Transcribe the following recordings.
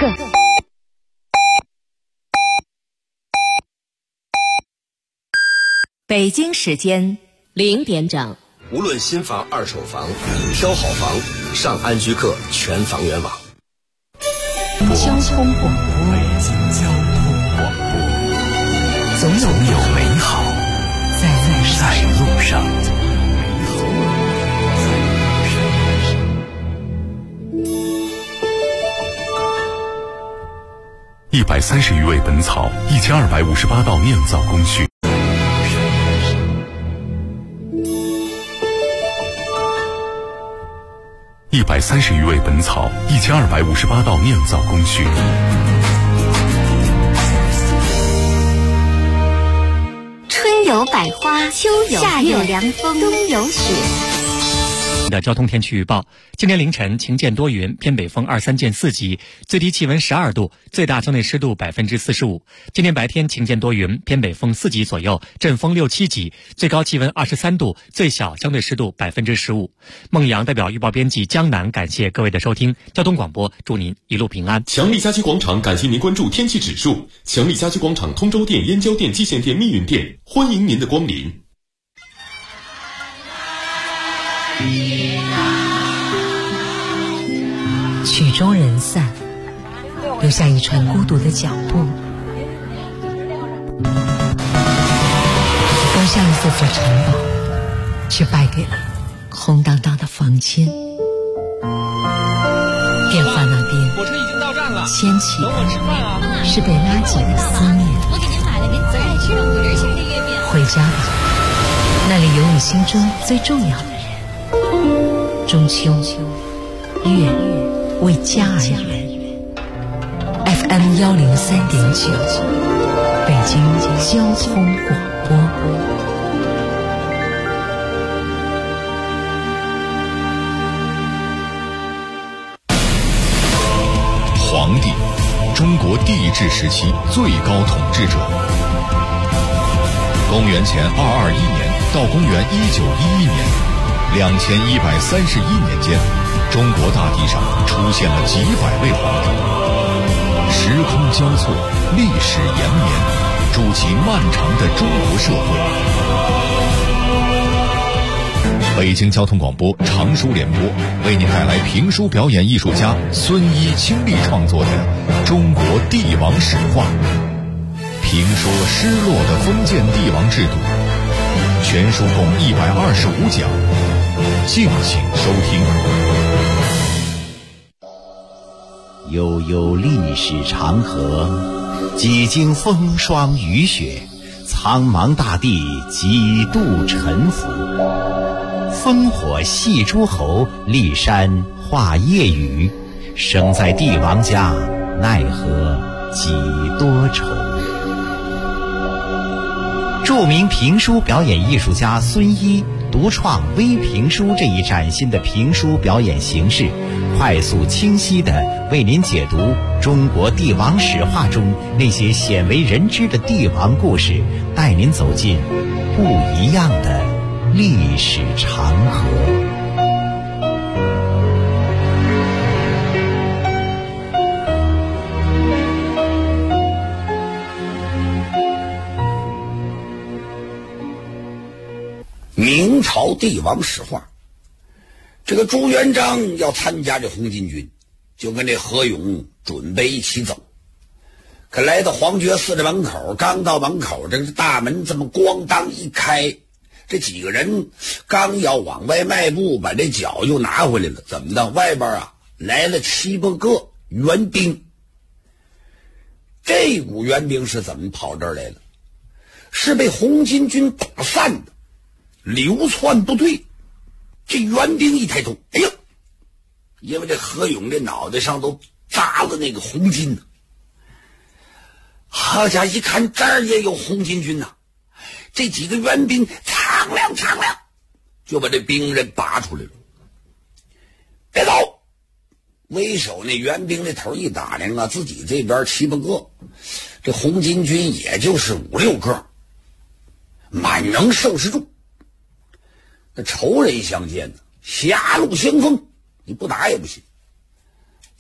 个。 北京时间0点整。 无论新房、二手房，挑好房，上安居客全房源网。 交通广播， 北京交通广播， 总有美好在路上。130余味本草，1258道酿造工序。130余味本草，1258道酿造工序。 春有百花，秋有夏有凉风，冬有雪。 的交通天气预报：今天凌晨晴见多云，偏北风2、3见4级，最低气温12度，最大相对湿度45%。今天白天晴见多云，偏北风4级左右，阵风6、7级，最高气温23度，最小相对湿度15%。孟阳代表预报编辑江南感谢各位的收听，交通广播祝您一路平安。 强力家居广场感谢您关注天气指数，强力家居广场通州店、燕郊店、蓟县店、密云店，欢迎您的光临。 曲终人散，留下一串孤独的脚步。刚上一座城堡，却败给了空荡荡的房间。电话那边， 火车已经到站了， 牵起等我吃饭啊！ 是被拉紧的思念。 我给您买了您最爱吃的5仁馅的月饼。 回家吧，那里有你心中最重要的人。中秋，月为家而圆。FM 103.9，北京交通广播。 皇帝，中国帝制时期最高统治者。公元前221年到公元1911年。2131年间，中国大地上出现了几百位皇帝，时空交错，历史延绵，筑起漫长的中国社会。北京交通广播长书联播为您带来评书表演艺术家孙一倾力创作的《中国帝王史话》，评说失落的封建帝王制度。全书共125讲，敬请收听。 悠悠历史长河，几经风霜雨雪，苍茫大地几度沉浮。烽火戏诸侯，骊山画夜雨。生在帝王家，奈何几多愁。著名评书表演艺术家孙一独创微评书这一崭新的评书表演形式，快速清晰地为您解读中国帝王史话中那些鲜为人知的帝王故事，带您走进不一样的历史长河。 明朝帝王史话，这个朱元璋要参加这红巾军，就跟这何勇准备一起走。可来到黄觉寺的门口，刚到门口，这个大门这么咣当一开，这几个人刚要往外迈步，把这脚又拿回来了。怎么的？外边啊来了7、8个援兵。这股援兵是怎么跑这儿来的？是被红巾军打散的流窜部队。这援兵一抬头，哎呦，因为这何勇这脑袋上都扎了那个红巾呢。好家伙，一看这儿也有红巾军呐，这几个援兵苍亮苍亮，就把这兵刃拔出来了。别走！为首那援兵那头一打量啊，自己这边7、8个，这红巾军也就是5、6个，满能收拾住。那仇人相见呢，狭路相逢，你不打也不行。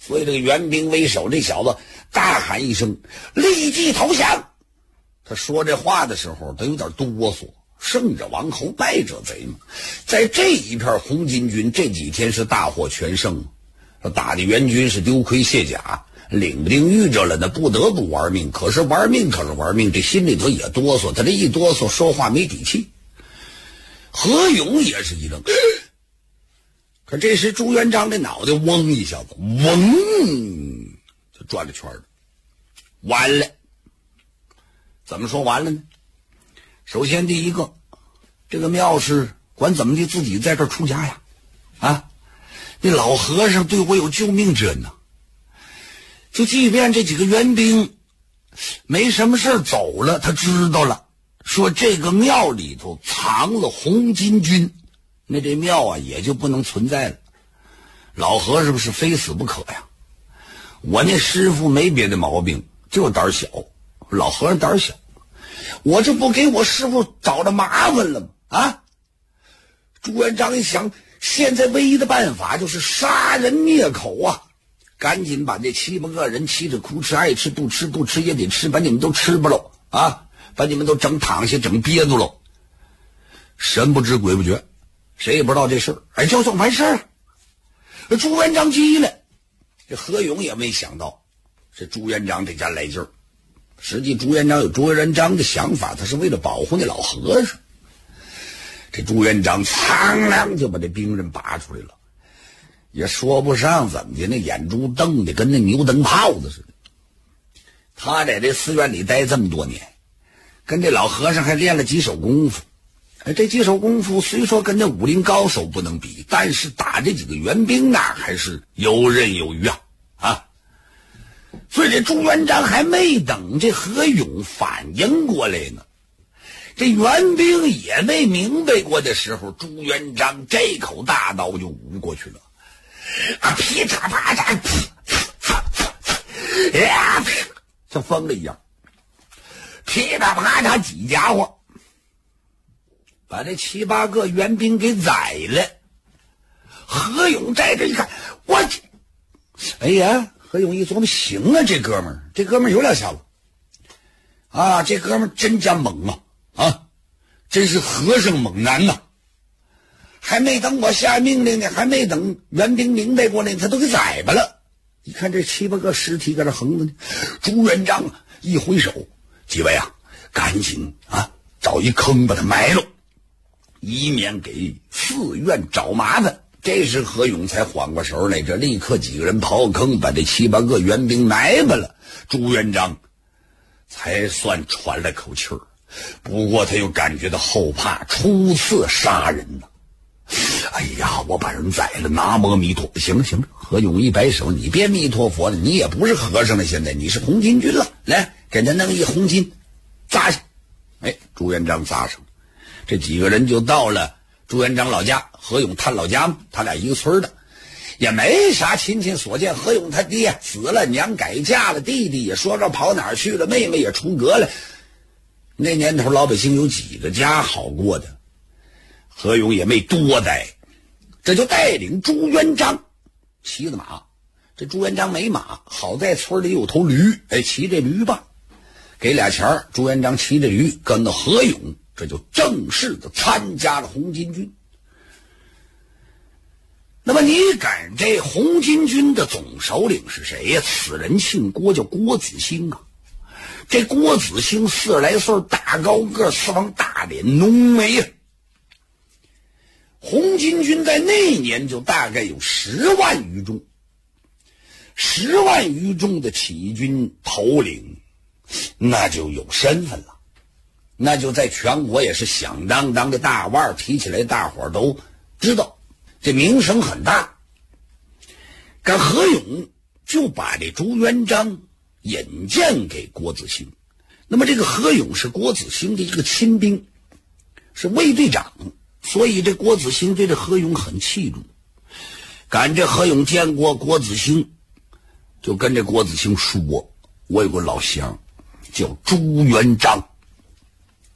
所以这个援兵为首这小子大喊一声，立即投降。他说这话的时候他有点哆嗦，胜者王侯败者贼嘛。在这一片红巾军这几天是大获全胜，打的援军是丢盔卸甲，领不定遇着了，那不得不玩命。可是玩命，这心里头也哆嗦，他这一哆嗦说话没底气。何勇也是一愣，可这时朱元璋的脑袋嗡一下子，嗡就转了圈了。完了，怎么说完了呢？首先第一个，这个庙是管怎么的自己在这儿出家呀，啊，那老和尚对我有救命之恩呐。就即便这几个援兵没什么事走了，他知道了，说这个庙里头藏了红巾军，那这庙啊也就不能存在了。老和尚是非死不可呀。我那师傅没别的毛病，就胆小。老和尚胆小，我这不给我师傅找着麻烦了吗？啊！朱元璋一想，现在唯一的办法就是杀人灭口啊！赶紧把这7、8个人骑着哭吃，爱吃不吃，不吃也得吃，把你们都吃不喽啊！把你们都整躺下，整憋住喽。神不知鬼不觉，谁也不知道这事儿，哎，就算完事儿了。朱元璋急了，这何勇也没想到，这朱元璋这家来劲儿。实际朱元璋有朱元璋的想法，他是为了保护那老和尚。这朱元璋苍啷就把这兵刃拔出来了，也说不上怎么的，那眼珠瞪的跟那牛灯泡子似的。他在这寺院里待这么多年，跟这老和尚还练了几手功夫。这几手功夫虽说跟这武林高手不能比，但是打这几个援兵啊还是游刃有余啊。所以这朱元璋还没等这何勇反应过来呢，这援兵也没明白过的时候，朱元璋这口大刀就舞过去了，噼嚓啪嚓，像疯了一样，噼啪啪嚓几家伙把这7、8个援兵给宰了。何勇在这一看，我哎呀，何勇一琢磨，行啊，这哥们儿有两下子啊，这哥们儿真家猛啊，真是和尚猛男呐！还没等我下命令呢，还没等援兵明白过来，他都给宰吧了。一看这7、8个尸体搁这横着呢，朱元璋一挥手，几位啊，赶紧找一坑把他埋了，以免给寺院找麻烦。这时何勇才缓过神来，这立刻几个人刨坑，把这7、8个援兵埋吧了。朱元璋才算喘了口气儿，不过他又感觉到后怕，初次杀人呢。哎呀，我把人宰了，南无阿弥陀。行了，何勇一摆手，你别弥陀佛了，你也不是和尚了，现在你是红巾军了，来给他弄一红巾扎上。朱元璋扎上，这几个人就到了朱元璋老家，何勇他老家嘛，他俩一个村的，也没啥亲戚所见。何勇他爹死了，娘改嫁了，弟弟也说着跑哪儿去了，妹妹也出阁了。那年头老百姓有几个家好过的，何勇也没多待，这就带领朱元璋骑着马。这朱元璋没马，好在村里有头驴，骑这驴吧，给俩钱儿，朱元璋骑着驴跟着何勇，这就正式的参加了红巾军。那么你敢这红巾军的总首领是谁呀？此人姓郭，叫郭子兴啊。这郭子兴40来岁，大高个，四方大脸，浓眉啊。红巾军在那年就大概有10万余众，10万余众的起义军头领，那就有身份了，那就在全国也是响当当的大腕，提起来大伙儿都知道，这名声很大。但何勇就把这朱元璋引荐给郭子兴。那么这个何勇是郭子兴的一个亲兵，是卫队长，所以这郭子兴对这何勇很器重。赶这何勇见过郭子兴，就跟这郭子兴说，我有个老乡叫朱元璋，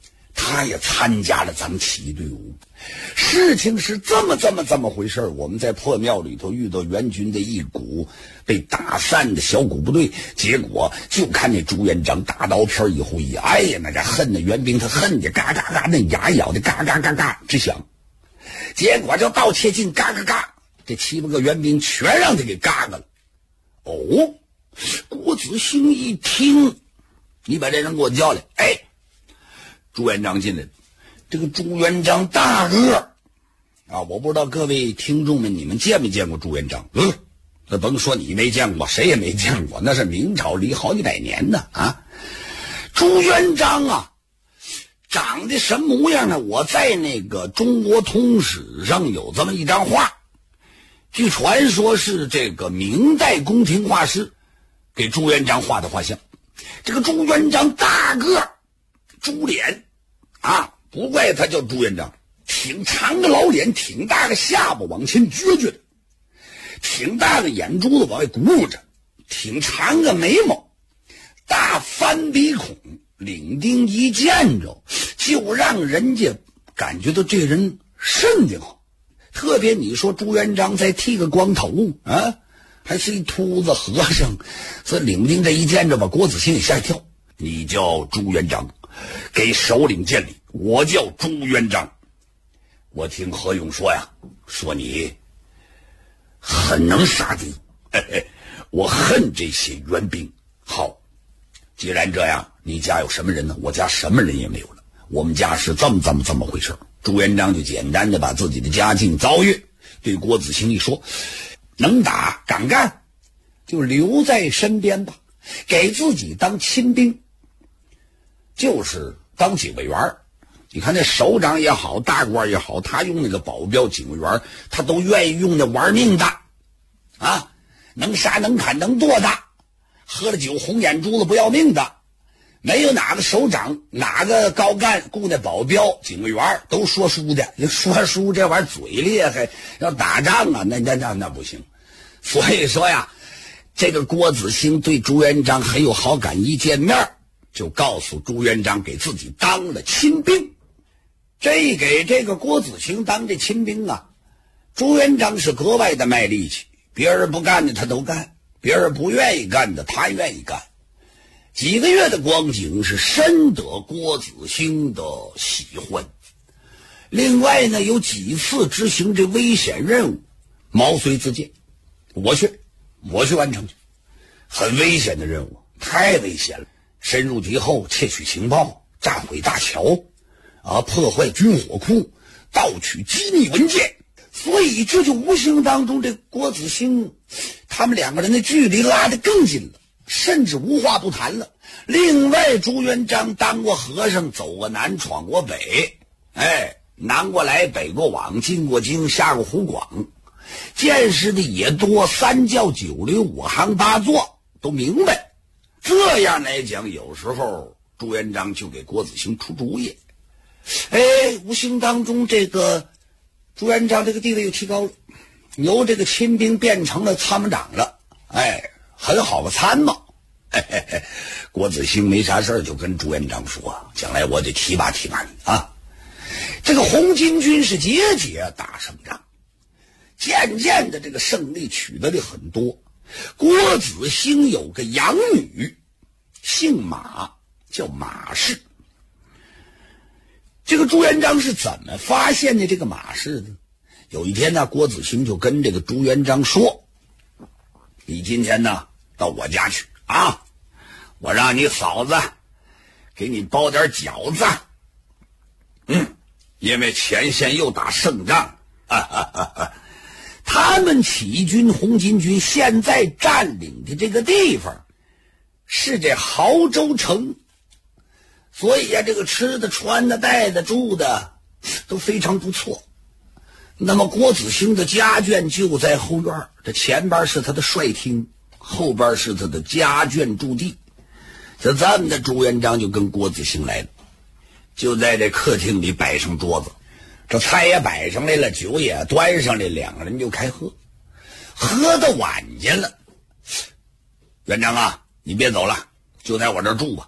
他也参加了咱们起义队伍。事情是这么回事。我们在破庙里头遇到援军的一股被打散的小股部队，结果就看那朱元璋大刀片一挥，哎呀，那家恨的援兵他恨的嘎嘎嘎，那牙咬的嘎嘎嘎嘎直响。结果就到切近，嘎嘎嘎，这7、8个援兵全让他给嘎嘎了。哦，郭子兴一听，你把这人给我叫来。哎，朱元璋进来了。这个朱元璋大个啊，我不知道各位听众们你们见没见过朱元璋？那甭说你没见过，谁也没见过，那是明朝离好几百年呢啊！朱元璋啊，长得什么模样呢？我在那个中国通史上有这么一张画，据传说是这个明代宫廷画师给朱元璋画的画像。这个朱元璋大个，猪脸啊，不怪他叫朱元璋，挺长的老脸，挺大的下巴往前撅撅的，挺大的眼珠子往外鼓着，挺长的眉毛，大翻鼻孔，领丁一见着就让人家感觉到这人瘆得慌。特别你说朱元璋再剃个光头啊，还是一秃子和尚，这领丁这一见着把郭子兴也吓一跳。你叫朱元璋，给首领见礼，我叫朱元璋。我听何勇说呀，说你很能杀敌，我恨这些援兵。好，既然这样，你家有什么人呢？我家什么人也没有了，我们家是这么回事。朱元璋就简单的把自己的家境遭遇对郭子兴一说，能打敢干就留在身边吧，给自己当亲兵，就是当警卫员。你看那首长也好，大官也好，他用那个保镖警卫员，他都愿意用那玩命的啊，能杀能砍能剁的，喝了酒红眼珠子不要命的。没有哪个首长哪个高干雇那保镖警卫员都说书的，说书这玩意儿嘴厉害，要打仗啊那不行。所以说呀，这个郭子兴对朱元璋很有好感，一见面就告诉朱元璋给自己当了亲兵。这给这个郭子兴当这亲兵啊，朱元璋是格外的卖力气，别人不干的他都干，别人不愿意干的他愿意干。几个月的光景是深得郭子兴的喜欢。另外呢，有几次执行这危险任务，毛遂自荐，我去完成去。很危险的任务，太危险了，深入敌后，窃取情报，炸毁大桥啊，破坏军火库，盗取机密文件。所以这就无形当中这郭子兴他们两个人的距离拉得更近了，甚至无话不谈了。另外朱元璋当过和尚，走过南闯过北，南过来北过往，进过京下过湖广，见识的也多，三教九流五行八作都明白。这样来讲，有时候朱元璋就给郭子兴出主意，无形当中这个朱元璋这个地位又提高了，由这个亲兵变成了参谋长了，很好个参谋。郭子兴没啥事就跟朱元璋说，将来我得提拔你啊。这个红巾军是节节打胜仗，渐渐的这个胜利取得的很多。郭子兴有个养女，姓马，叫马氏。这个朱元璋是怎么发现的这个马氏的？有一天呢，郭子兴就跟这个朱元璋说，你今天呢到我家去啊，我让你嫂子给你包点饺子，因为前线又打胜仗。他们起义军红巾军现在占领的这个地方是这亳州城，所以这个吃的穿的带的住的都非常不错。那么郭子兴的家眷就在后院，这前边是他的帅厅，后边是他的家眷驻地。就这么的，朱元璋就跟郭子兴来了，就在这客厅里摆上桌子，这菜也摆上来了，酒也端上来，两个人就开喝，喝到晚间了。元璋啊，你别走了，就在我这儿住吧。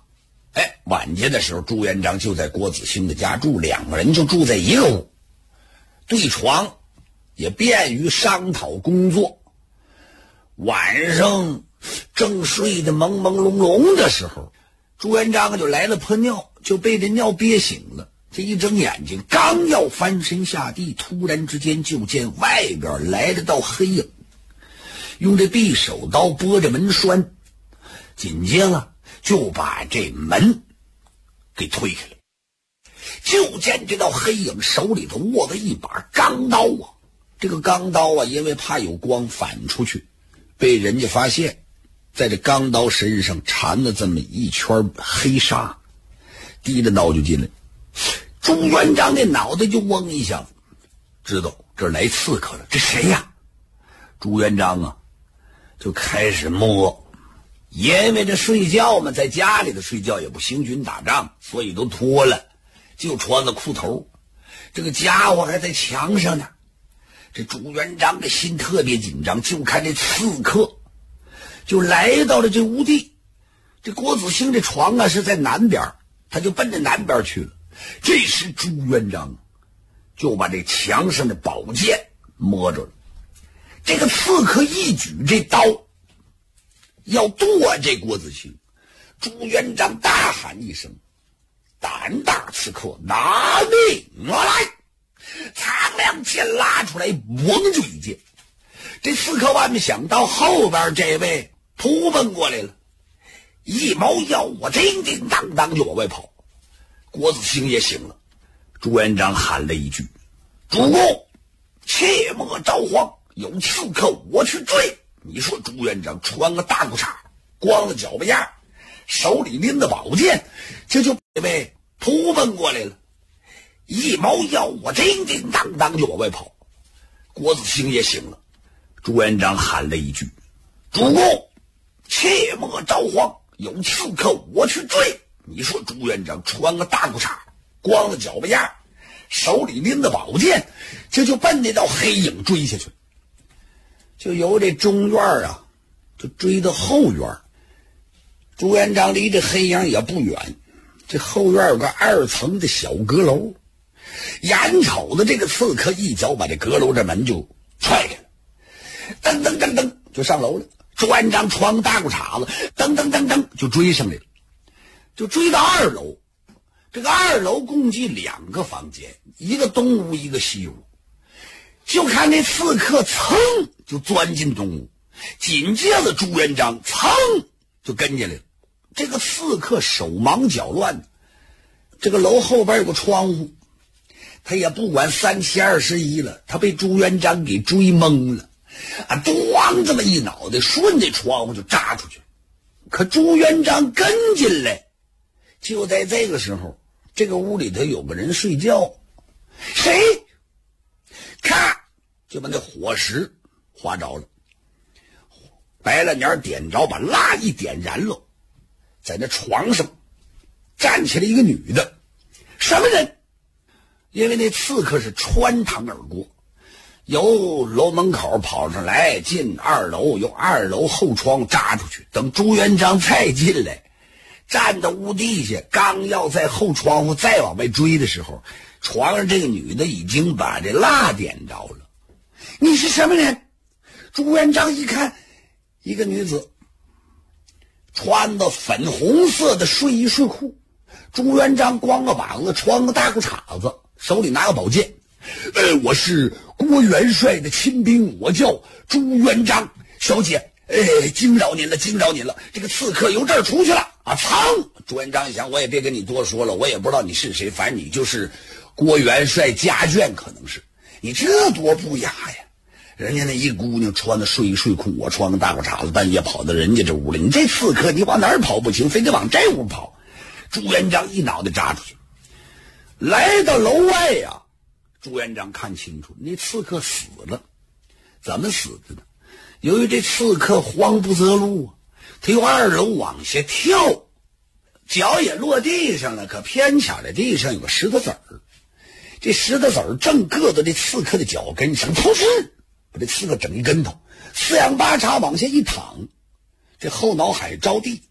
晚间的时候，朱元璋就在郭子兴的家住，两个人就住在一个屋，对床，也便于商讨工作。晚上正睡得朦朦胧胧的时候，朱元璋就来了泼尿，就被这尿憋醒了。这一睁眼睛，刚要翻身下地，突然之间就见外边来了道黑影，用这匕首刀拨着门栓，紧接着就把这门给推开了。就见这道黑影手里头握着一把钢刀啊，这个钢刀啊，因为怕有光反出去，被人家发现，在这钢刀身上缠了这么一圈黑纱，低着脑就进来。朱元璋那脑袋就嗡一下子，知道这儿来刺客了，这谁呀？朱元璋啊，就开始摸，因为这睡觉嘛，在家里头睡觉也不行军打仗，所以都脱了，就穿个裤头。这个家伙还在墙上呢。这朱元璋的心特别紧张，就看这刺客就来到了这屋地。这郭子兴这床啊是在南边，他就奔着南边去了。这时朱元璋就把这墙上的宝剑摸着了。这个刺客一举这刀要剁这郭子兴，朱元璋大喊一声：“胆大刺客，拿命来！”苍凉剑拉出来，猛就一剑。这刺客万没想到后边这位扑奔过来了，一猫腰，我叮叮当当就往外跑。郭子兴也醒了，朱元璋喊了一句：“主公，切莫着慌，有刺客我去追。”你说朱元璋穿个大裤衩，光着脚巴丫，手里拎着宝剑，这就被扑奔过来了，一猫腰，我叮叮当当就往外跑。郭子兴也醒了，朱元璋喊了一句：“主公，切莫着慌，有刺客我去追。”你说朱元璋穿个大裤衩，光着脚巴丫，手里拎着宝剑，这就奔那道黑影追下去。就由这中院啊，就追到后院。朱元璋离这黑影也不远，这后院有个2层的小阁楼，眼瞅着这个刺客一脚把这阁楼这门就踹开了，噔噔噔噔就上楼了。朱元璋穿个大裤衩子，噔噔噔噔就追上来了。就追到2楼，这个2楼共计2个房间，一个东屋一个西屋。就看那刺客噌就钻进东屋，紧接着朱元璋噌就跟进来了。这个刺客手忙脚乱，这个楼后边有个窗户，他也不管3七21了，他被朱元璋给追懵了啊！咣这么一脑袋顺着窗户就扎出去。可朱元璋跟进来，就在这个时候，这个屋里头有个人睡觉，谁？咔，就把那火石划着了，白了鸟点着，把蜡一点燃了，在那床上站起来一个女的，什么人？因为那刺客是穿堂而过，由楼门口跑上来，进2楼，由2楼后窗扎出去。等朱元璋再进来，站到屋地下，刚要在后窗户再往外追的时候，床上这个女的已经把这蜡点着了。你是什么人？朱元璋一看，一个女子穿的粉红色的睡衣睡裤，朱元璋光个膀子，穿个大裤衩子，手里拿个宝剑。我是郭元帅的亲兵，我叫朱元璋。小姐，惊扰您了，惊扰您了。这个刺客由这儿出去了啊！噌！朱元璋一想，我也别跟你多说了，我也不知道你是谁，反正你就是郭元帅家眷，可能是你这多不雅呀！人家那一姑娘穿的睡衣睡裤，我穿个大裤衩子，半夜跑到人家这屋里，你这刺客你往哪儿跑不行，非得往这屋跑。朱元璋一脑袋扎出去，来到楼外呀。朱元璋看清楚，那刺客死了。怎么死的呢？由于这刺客慌不择路啊，他由2楼往下跳，脚也落地上了，可偏巧在地上有个石头子儿，这石头子儿正硌到这刺客的脚跟上，噗嗤，把这刺客整一跟头，4仰8叉往下一躺，这后脑海着地，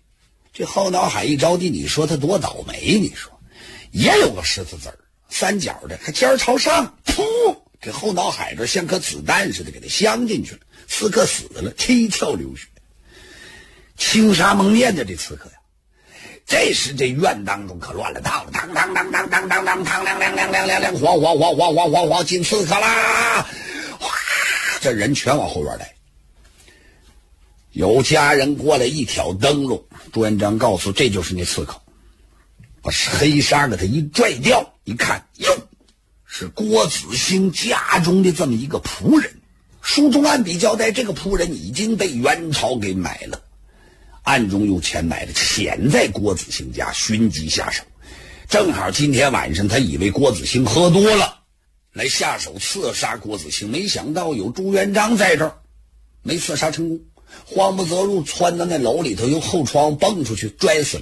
这后脑海一着地，你说他多倒霉？你说也有个石头子儿，三角的，还尖儿朝上，噗，这后脑海这像颗子弹似的给他镶进去了。刺客死了，七窍流血，青纱蒙面的这刺客呀。这时这院当中可乱了套了，当当当当当当当当亮亮亮亮亮亮，晃晃晃晃晃晃晃，进刺客啦！哗，这人全往后院来。有家人过来一挑灯笼，朱元璋告诉这就是那刺客，把黑纱给他一拽掉，一看，哟，是郭子兴家中的这么一个仆人。书中暗笔交代，这个仆人已经被元朝给买了，暗中用钱买了，潜在郭子兴家寻机下手。正好今天晚上他以为郭子兴喝多了，来下手刺杀郭子兴，没想到有朱元璋在这儿，没刺杀成功，慌不择路，窜到那楼里头，由后窗蹦出去，摔死了。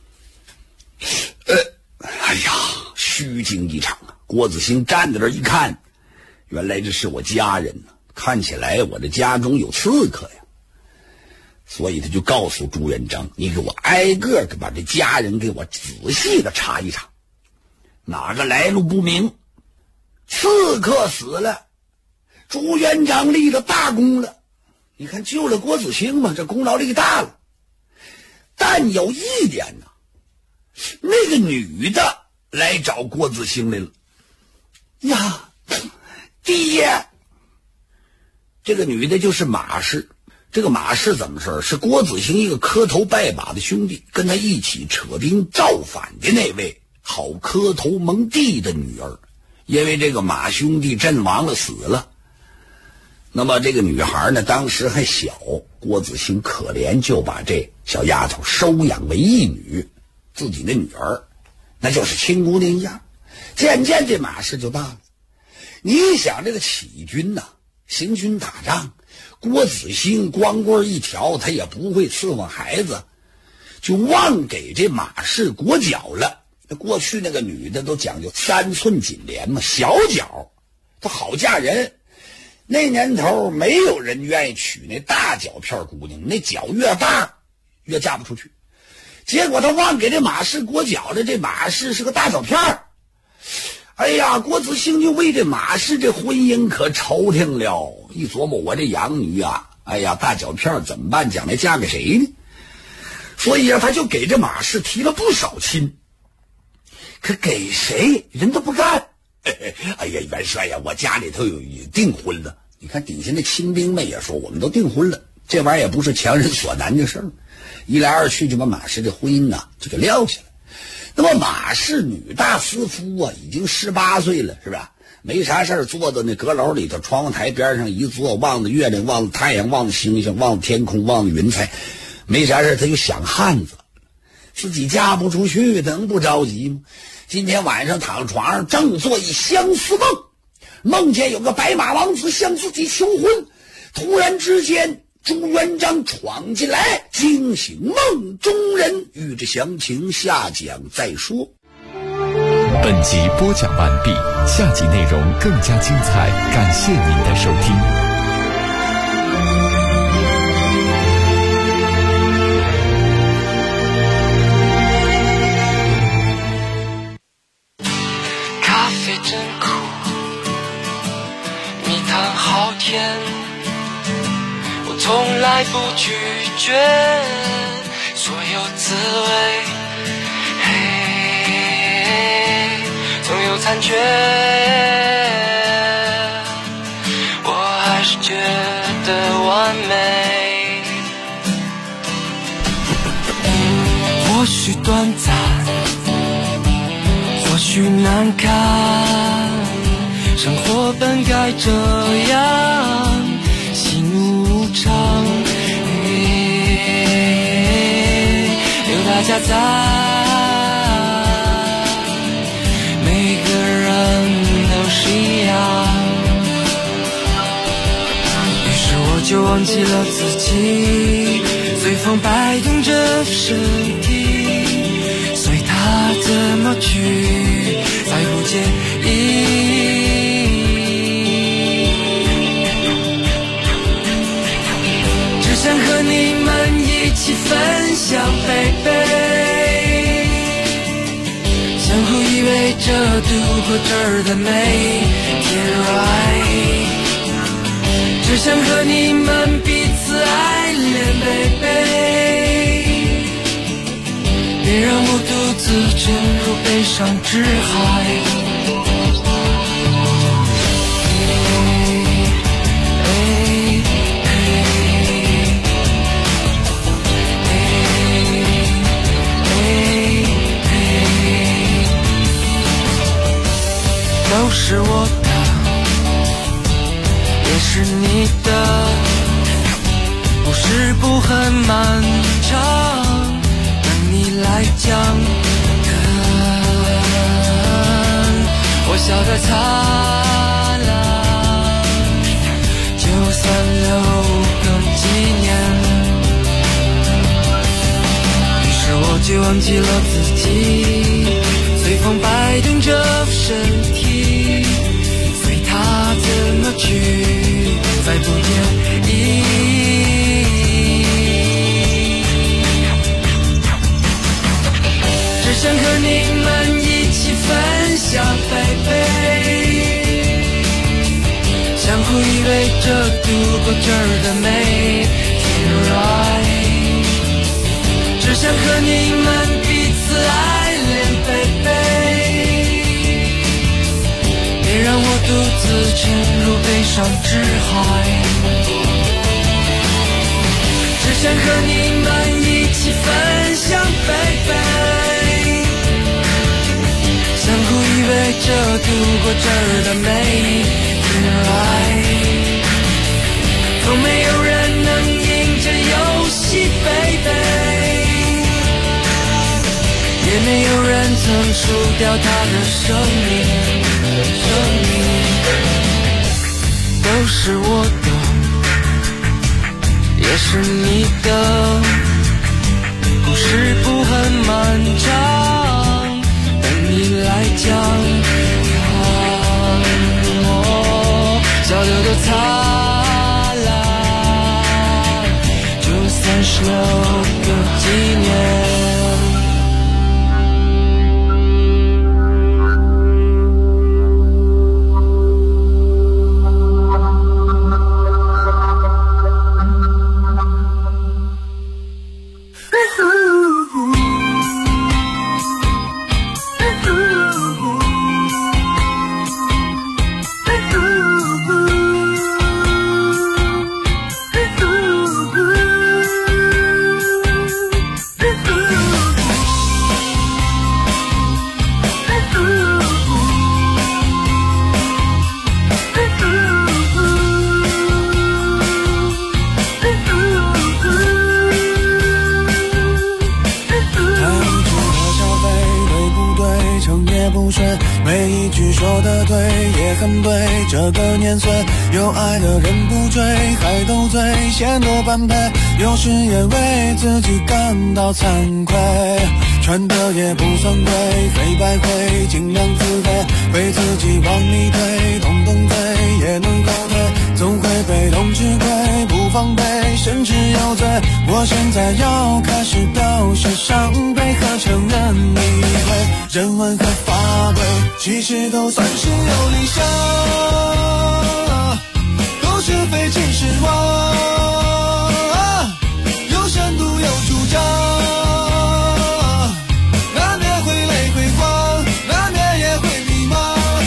哎呀，虚惊一场啊！郭子兴站在这儿一看，原来这是我家人呢，看起来我的家中有刺客呀。所以他就告诉朱元璋，你给我挨个的把这家人给我仔细的查一查，哪个来路不明，刺客死了，朱元璋立了大功了。你看救了郭子兴嘛，这功劳立大了。但有一点呢，那个女的来找郭子兴来了。呀，爹，这个女的就是马氏。这个马氏怎么事儿？是郭子兴一个磕头拜把的兄弟，跟他一起扯兵造反的那位好磕头蒙地的女儿。因为这个马兄弟阵亡了，死了。那么这个女孩呢，当时还小，郭子兴可怜，就把这小丫头收养为义女，自己的女儿，那就是亲姑娘一样。渐渐这马氏就大了。你想这个起义军呐，行军打仗，郭子兴光棍一条，他也不会伺候孩子，就忘给这马氏裹脚了。过去那个女的都讲究3寸锦帘嘛，小脚她好嫁人。那年头没有人愿意娶那大脚片姑娘，那脚越大越嫁不出去。结果他忘给这马氏裹脚了，这马氏是个大脚片。哎呀，郭子兴就为这马氏这婚姻可愁挺了。一琢磨，我这养女啊，哎呀，大脚片怎么办？将来嫁给谁呢？所以啊，他就给这马氏提了不少亲，可给谁人都不干。哎呀，元帅呀，我家里头有订婚了。你看底下那亲兵们也说，我们都订婚了，这玩意儿也不是强人所难的事儿。一来二去就把马氏的婚姻呐就给撂下来。那么马氏女大司夫啊，已经18岁了，是吧？没啥事儿，坐到那阁楼里头，窗户台边上一坐，望着月亮，望着太阳，望着星星，望着天空，望着云彩，没啥事儿，他就想汉子。自己嫁不出去，能不着急吗？今天晚上躺床上，正做一相思梦，梦见有个白马王子向自己求婚。突然之间，朱元璋闯进来，惊醒梦中人。欲知详情，下讲再说。 本集播讲完毕，下集内容更加精彩，感谢您的收听。 咖啡真苦，蜜糖好甜，我从来不拒绝所有滋味，总有残缺，我还是觉得完美。或许短暂，或许难堪，生活本该这样，喜怒无常，有大家在。就忘记了自己，随风摆动着身体，随它怎么去，再不介意。只想和你们一起分享悲 baby， 相互依偎着度过这儿的每天 right， 只想和你们彼此爱恋 baby， 别让我独自沉入悲伤之海。都是我的，也是你的，故事不很漫长，等你来讲。我笑得灿烂，就算留个纪念。于是我就忘记了自己，随风摆动着身体。他怎么去，再不言意。只想和你们一起分享 baby， 相互依偎着度过这儿的每天 right， 只想和你们彼此爱恋 baby，别让我独自沉入悲伤之海，只想和你们一起分享 baby， 相互依偎着度过这儿的每天 right， 从没有人能赢这游戏 baby， 也没有人曾输掉他的生命。都是我的，也是你的，故事不很漫长，等你来讲。笑得多灿烂，就算是留个纪念。 这个年岁有爱的人不追，还斗嘴显得般配，有时也为自己感到惭愧，穿的也不算贵，非白灰尽量自卑，被自己往里推，动动嘴也能后退，总会被动吃亏，不防备甚至有罪。我现在要开始表示伤悲和承认理会，人文和法规其实都算是有理想，都是非其实话，有深度有主张，难免会泪会光，难免也会迷茫。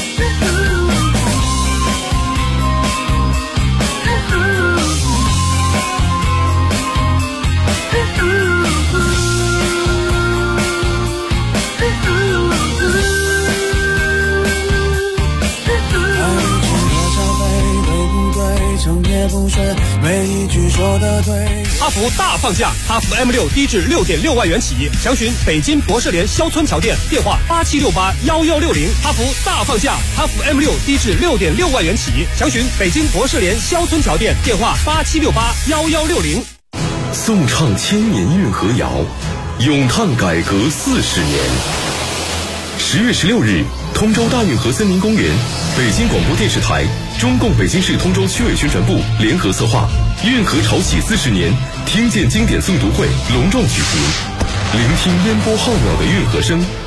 不睡，每一句说的对。 哈弗大放价，哈弗 M6 低至 6.6万元起，详询北京博士联肖村桥店，电话87681160。哈弗大放价，哈弗 M6 低至 6.6万元起，详询北京博士联肖村桥店，电话87681160。 颂唱千年运河谣，咏叹改革40年。10月16日，通州大运河森林公园，北京广播电视台、中共北京市通州区委宣传部联合策划，运河潮起40年听见经典诵读会隆重举行。 聆听烟波浩渺的运河声，